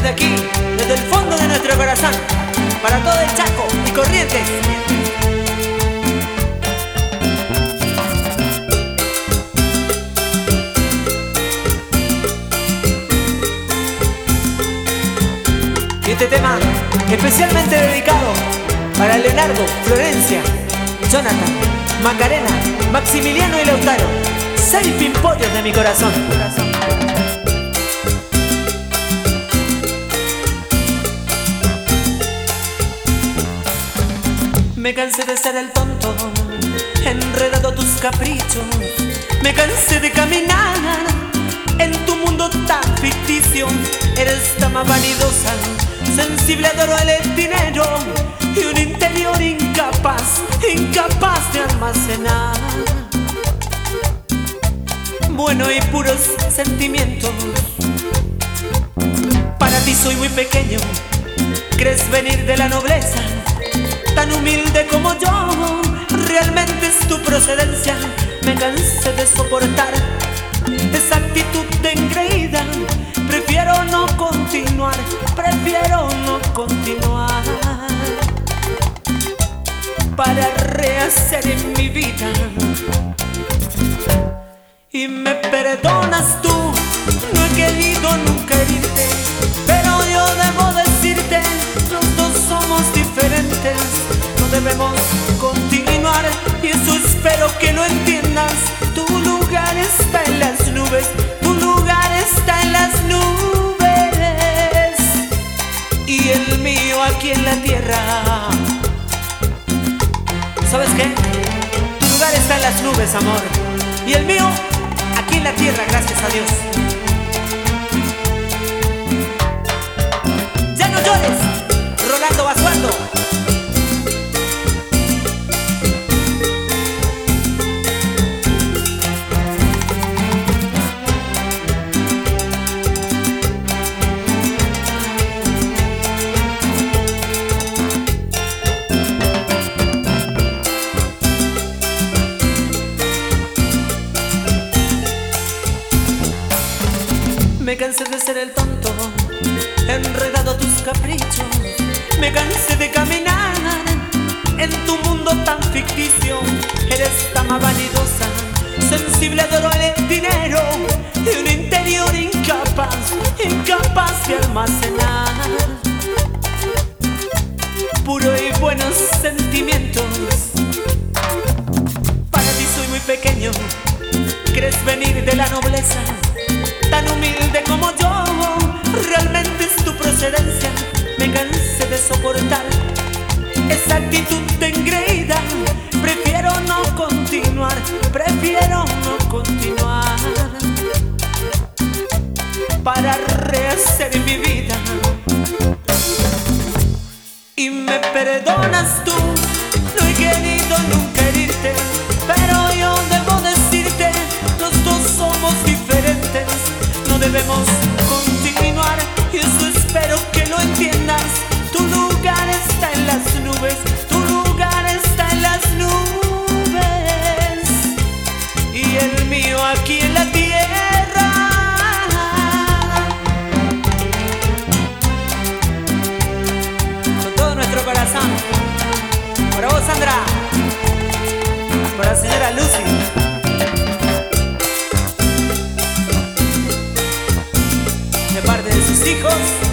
desde aquí, desde el fondo de nuestro corazón, para todo el Chaco y Corrientes. Y este tema especialmente dedicado para Leonardo, Florencia, Jonathan, Macarena, Maximiliano y Lautaro, 6 pimpollos de mi corazón. Me cansé de ser el tonto, enredado a tus caprichos. Me cansé de caminar en tu mundo tan ficticio. Eres dama vanidosa, sensible, adoro el dinero y un interior incapaz, incapaz de almacenar bueno y puros sentimientos. Para ti soy muy pequeño, crees venir de la nobleza, tan humilde como yo, realmente es tu procedencia. Me cansé de soportar esa actitud de engreída. Prefiero no continuar, prefiero no continuar, para rehacer en mi vida. Y me perdonas tú, no he querido nunca herirte, pero yo debo decirte, los dos somos diferentes. No debemos continuar y eso espero que lo entiendas. Tu lugar está en las nubes, tu lugar está en las nubes, y el mío aquí en la tierra. ¿Sabes qué? Tu lugar está en las nubes, amor, y el mío aquí en la tierra, gracias a Dios. Ya no llores, Rolando Basualdo. Me cansé de ser el tonto, enredado a tus caprichos. Me cansé de caminar en tu mundo tan ficticio. Eres dama vanidosa, sensible, adoro el dinero y un interior incapaz, incapaz de almacenar puro y buenos sentimientos. Para ti soy muy pequeño, crees venir de la nobleza, tan humilde como yo, realmente es tu procedencia. Me cansé de soportar esa actitud de engreída. Prefiero no continuar, prefiero no continuar, para rehacer mi vida. Y me perdonas tú, no he querido nunca herirte, pero yo debo decirte, los dos somos diferentes. No debemos continuar y eso espero que lo entiendas. Tu lugar está en las nubes, tu lugar está en las nubes, y el mío aquí en la tierra. Con todo nuestro corazón, para vos, Sandra, para la señora Lucy, de parte de sus hijos.